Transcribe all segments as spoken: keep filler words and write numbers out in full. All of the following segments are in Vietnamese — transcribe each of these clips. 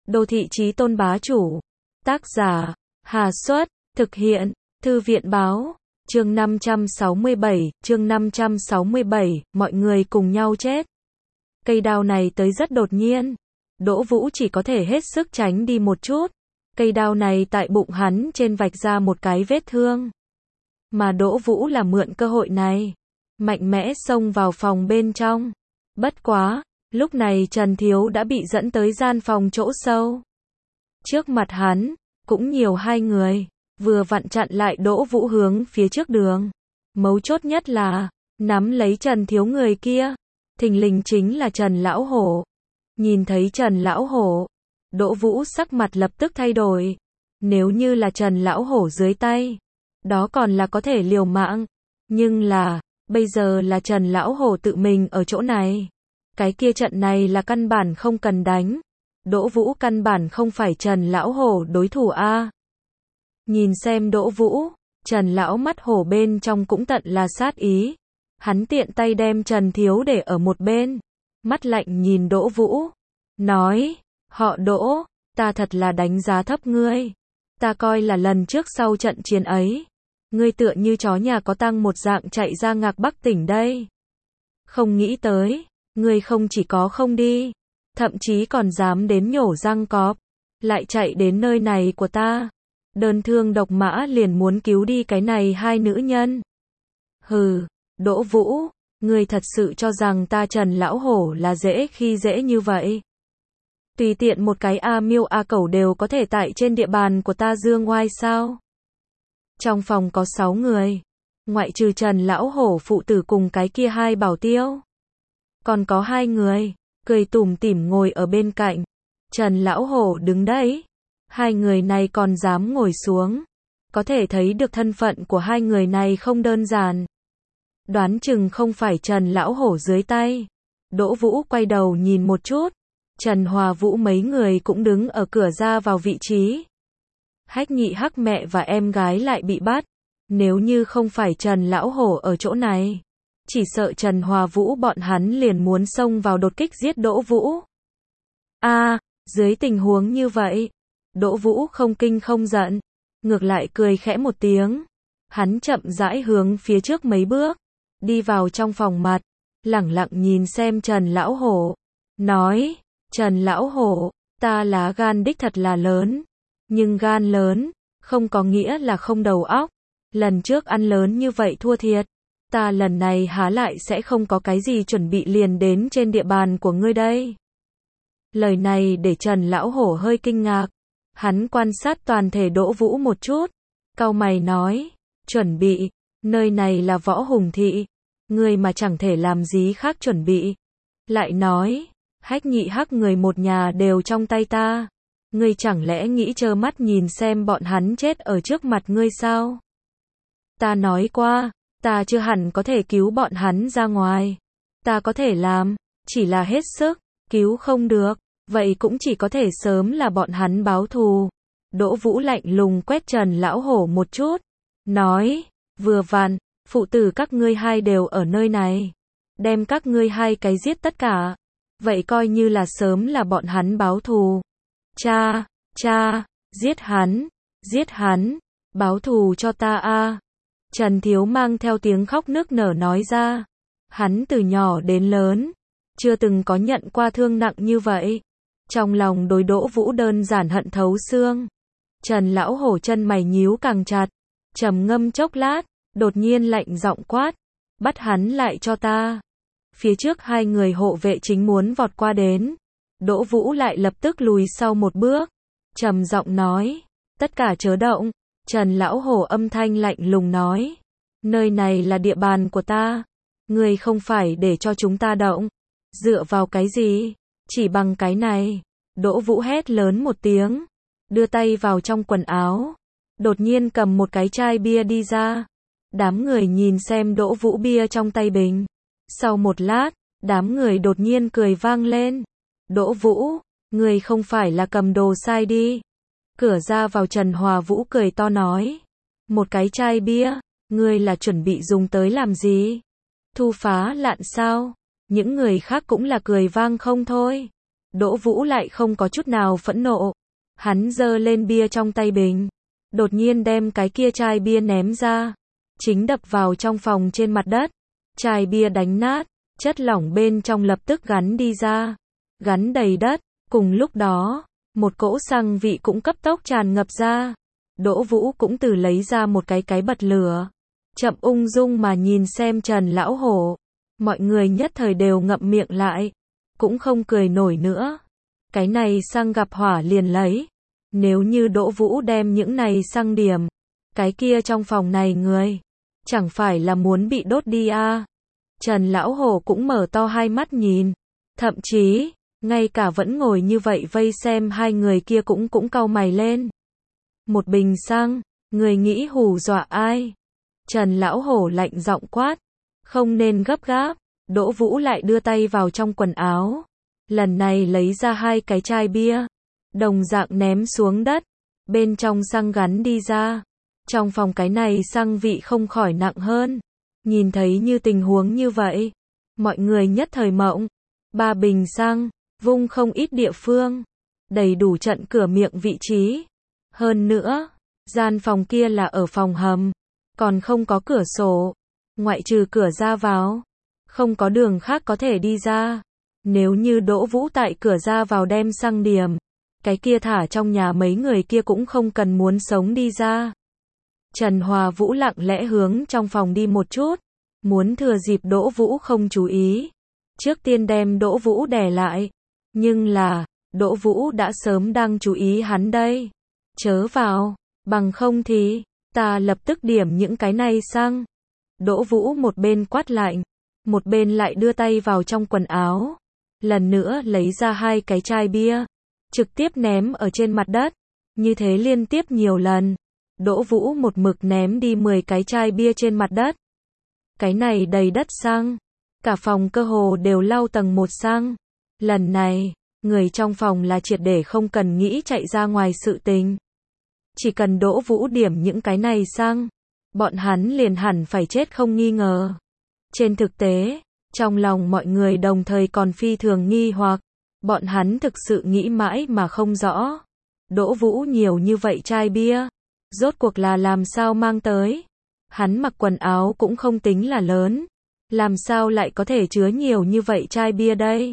Đô thị chí tôn bá chủ. Tác giả, Hà Xuất, thực hiện, Thư viện báo, chương năm trăm sáu mươi bảy, chương năm trăm sáu mươi bảy, mọi người cùng nhau chết. Cây đao này tới rất đột nhiên. Đỗ Vũ chỉ có thể hết sức tránh đi một chút. Cây đao này tại bụng hắn trên vạch ra một cái vết thương. Mà Đỗ Vũ là mượn cơ hội này, mạnh mẽ xông vào phòng bên trong. Bất quá, lúc này Trần Thiếu đã bị dẫn tới gian phòng chỗ sâu. Trước mặt hắn, cũng nhiều hai người, vừa vặn chặn lại Đỗ Vũ hướng phía trước đường. Mấu chốt nhất là, nắm lấy Trần Thiếu người kia, thình lình chính là Trần Lão Hổ. Nhìn thấy Trần Lão Hổ, Đỗ Vũ sắc mặt lập tức thay đổi. Nếu như là Trần Lão Hổ dưới tay, đó còn là có thể liều mạng. Nhưng là, bây giờ là Trần Lão Hổ tự mình ở chỗ này. Cái kia trận này là căn bản không cần đánh. Đỗ Vũ căn bản không phải Trần Lão Hổ đối thủ a. Nhìn xem Đỗ Vũ, Trần Lão mắt hổ bên trong cũng tận là sát ý. Hắn tiện tay đem Trần Thiếu để ở một bên, mắt lạnh nhìn Đỗ Vũ, nói, họ Đỗ, ta thật là đánh giá thấp ngươi. Ta coi là lần trước sau trận chiến ấy, ngươi tựa như chó nhà có tang một dạng chạy ra Ngạc Bắc tỉnh đây. Không nghĩ tới, ngươi không chỉ có không đi, thậm chí còn dám đến nhổ răng cọp, lại chạy đến nơi này của ta. Đơn thương độc mã liền muốn cứu đi cái này hai nữ nhân. Hừ, Đỗ Vũ, ngươi thật sự cho rằng ta Trần Lão Hổ là dễ khi dễ như vậy? Tùy tiện một cái A Miêu A Cẩu đều có thể tại trên địa bàn của ta dương oai sao? Trong phòng có sáu người, ngoại trừ Trần Lão Hổ phụ tử cùng cái kia hai bảo tiêu. Còn có hai người, cười tủm tỉm ngồi ở bên cạnh. Trần Lão Hổ đứng đấy. Hai người này còn dám ngồi xuống. Có thể thấy được thân phận của hai người này không đơn giản. Đoán chừng không phải Trần Lão Hổ dưới tay. Đỗ Vũ quay đầu nhìn một chút. Trần Hòa Vũ mấy người cũng đứng ở cửa ra vào vị trí. Hách Nhị Hắc mẹ và em gái lại bị bắt. Nếu như không phải Trần Lão Hổ ở chỗ này, chỉ sợ Trần Hòa Vũ bọn hắn liền muốn xông vào đột kích giết Đỗ Vũ. A, à, dưới tình huống như vậy, Đỗ Vũ không kinh không giận, ngược lại cười khẽ một tiếng. Hắn chậm rãi hướng phía trước mấy bước, đi vào trong phòng mặt, lẳng lặng nhìn xem Trần Lão Hổ, nói, Trần Lão Hổ, ta lá gan đích thật là lớn, nhưng gan lớn, không có nghĩa là không đầu óc. Lần trước ăn lớn như vậy thua thiệt, ta lần này há lại sẽ không có cái gì chuẩn bị liền đến trên địa bàn của ngươi đây. Lời này để Trần Lão Hổ hơi kinh ngạc. Hắn quan sát toàn thể Đỗ Vũ một chút, cau mày nói, chuẩn bị, nơi này là Võ Hùng Thị, ngươi mà chẳng thể làm gì khác chuẩn bị. Lại nói, Hách Nhị Hắc người một nhà đều trong tay ta, ngươi chẳng lẽ nghĩ trơ mắt nhìn xem bọn hắn chết ở trước mặt ngươi sao? Ta nói qua, ta chưa hẳn có thể cứu bọn hắn ra ngoài. Ta có thể làm, chỉ là hết sức, cứu không được, vậy cũng chỉ có thể sớm là bọn hắn báo thù. Đỗ Vũ lạnh lùng quét Trần Lão Hổ một chút, nói, vừa vặn, phụ tử các ngươi hai đều ở nơi này. Đem các ngươi hai cái giết tất cả. Vậy coi như là sớm là bọn hắn báo thù. Cha, cha, giết hắn, giết hắn, báo thù cho ta a. Trần Thiếu mang theo tiếng khóc nức nở nói ra. Hắn từ nhỏ đến lớn, chưa từng có nhận qua thương nặng như vậy. Trong lòng đối Đỗ Vũ đơn giản hận thấu xương. Trần Lão Hổ chân mày nhíu càng chặt, trầm ngâm chốc lát, đột nhiên lạnh giọng quát, bắt hắn lại cho ta. Phía trước hai người hộ vệ chính muốn vọt qua đến, Đỗ Vũ lại lập tức lùi sau một bước, trầm giọng nói, tất cả chớ động. Trần Lão Hổ âm thanh lạnh lùng nói, nơi này là địa bàn của ta, ngươi không phải để cho chúng ta động. Dựa vào cái gì? Chỉ bằng cái này. Đỗ Vũ hét lớn một tiếng, đưa tay vào trong quần áo, đột nhiên cầm một cái chai bia đi ra. Đám người nhìn xem Đỗ Vũ bia trong tay bình. Sau một lát, đám người đột nhiên cười vang lên. Đỗ Vũ, ngươi không phải là cầm đồ sai đi? Cửa ra vào Trần Hòa Vũ cười to nói, một cái chai bia, ngươi là chuẩn bị dùng tới làm gì? Thu phá lạn sao? Những người khác cũng là cười vang không thôi. Đỗ Vũ lại không có chút nào phẫn nộ. Hắn giơ lên bia trong tay bình, đột nhiên đem cái kia chai bia ném ra, chính đập vào trong phòng trên mặt đất. Chai bia đánh nát, chất lỏng bên trong lập tức gắn đi ra, gắn đầy đất. Cùng lúc đó, một cỗ xăng vị cũng cấp tốc tràn ngập ra. Đỗ Vũ cũng từ lấy ra một cái cái bật lửa, chậm ung dung mà nhìn xem Trần Lão Hổ. Mọi người nhất thời đều ngậm miệng lại, cũng không cười nổi nữa. Cái này xăng gặp hỏa liền lấy. Nếu như Đỗ Vũ đem những này xăng điểm, cái kia trong phòng này người, chẳng phải là muốn bị đốt đi à? Trần Lão Hổ cũng mở to hai mắt nhìn, thậm chí, ngay cả vẫn ngồi như vậy vây xem hai người kia cũng cũng cau mày lên. Một bình xăng, người nghĩ hù dọa ai? Trần Lão Hổ lạnh giọng quát, không nên gấp gáp. Đỗ Vũ lại đưa tay vào trong quần áo, lần này lấy ra hai cái chai bia, đồng dạng ném xuống đất, bên trong xăng gắn đi ra. Trong phòng cái này xăng vị không khỏi nặng hơn. Nhìn thấy như tình huống như vậy, mọi người nhất thời mộng. Ba bình xăng, vung không ít địa phương, đầy đủ trận cửa miệng vị trí. Hơn nữa, gian phòng kia là ở phòng hầm, còn không có cửa sổ, ngoại trừ cửa ra vào, không có đường khác có thể đi ra. Nếu như Đỗ Vũ tại cửa ra vào đem xăng điểm, cái kia thả trong nhà mấy người kia cũng không cần muốn sống đi ra. Trần Hòa Vũ lặng lẽ hướng trong phòng đi một chút, muốn thừa dịp Đỗ Vũ không chú ý, trước tiên đem Đỗ Vũ đè lại. Nhưng là, Đỗ Vũ đã sớm đang chú ý hắn đây. Chớ vào, bằng không thì, ta lập tức điểm những cái này xăng. Đỗ Vũ một bên quát lạnh, một bên lại đưa tay vào trong quần áo, lần nữa lấy ra hai cái chai bia, trực tiếp ném ở trên mặt đất. Như thế liên tiếp nhiều lần, Đỗ Vũ một mực ném đi mười cái chai bia trên mặt đất. Cái này đầy đất xăng, cả phòng cơ hồ đều lau tầng một xăng. Lần này, người trong phòng là triệt để không cần nghĩ chạy ra ngoài sự tình. Chỉ cần Đỗ Vũ điểm những cái này xăng, bọn hắn liền hẳn phải chết không nghi ngờ. Trên thực tế, trong lòng mọi người đồng thời còn phi thường nghi hoặc, bọn hắn thực sự nghĩ mãi mà không rõ. Đỗ Vũ nhiều như vậy chai bia, rốt cuộc là làm sao mang tới? Hắn mặc quần áo cũng không tính là lớn, làm sao lại có thể chứa nhiều như vậy chai bia đây?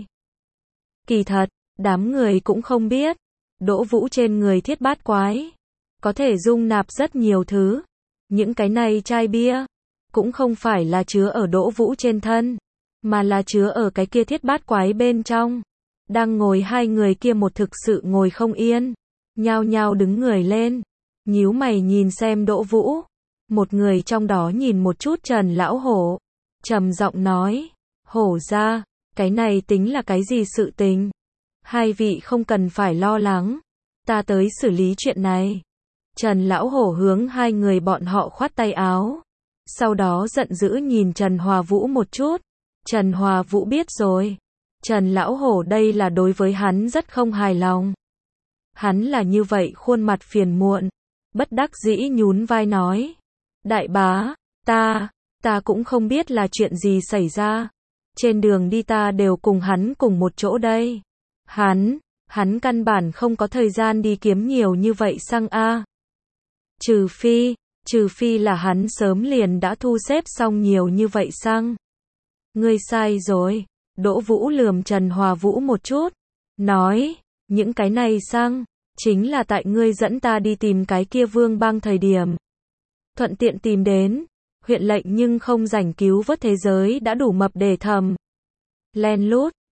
Kỳ thật, đám người cũng không biết, Đỗ Vũ trên người thiết bát quái, có thể dung nạp rất nhiều thứ. Những cái này chai bia, cũng không phải là chứa ở Đỗ Vũ trên thân, mà là chứa ở cái kia thiết bát quái bên trong. Đang ngồi hai người kia một thực sự ngồi không yên, nhao nhao đứng người lên, nhíu mày nhìn xem Đỗ Vũ. Một người trong đó nhìn một chút Trần Lão Hổ, trầm giọng nói, Hổ ra, cái này tính là cái gì sự tình? Hai vị không cần phải lo lắng, ta tới xử lý chuyện này. Trần Lão Hổ hướng hai người bọn họ khoát tay áo, sau đó giận dữ nhìn Trần Hòa Vũ một chút. Trần Hòa Vũ biết rồi, Trần Lão Hổ đây là đối với hắn rất không hài lòng. Hắn là như vậy khuôn mặt phiền muộn, bất đắc dĩ nhún vai nói, đại bá, ta, ta cũng không biết là chuyện gì xảy ra. Trên đường đi ta đều cùng hắn cùng một chỗ đây. Hắn, hắn căn bản không có thời gian đi kiếm nhiều như vậy xăng a. Trừ phi, trừ phi là hắn sớm liền đã thu xếp xong nhiều như vậy xăng. Ngươi sai rồi. Đỗ Vũ lườm Trần Hòa Vũ một chút, nói, những cái này xăng, chính là tại ngươi dẫn ta đi tìm cái kia Vương Bang thời điểm. Thuận tiện tìm đến, huyện lệnh nhưng không rảnh cứu vớt thế giới đã đủ mập để thầm. Len lút,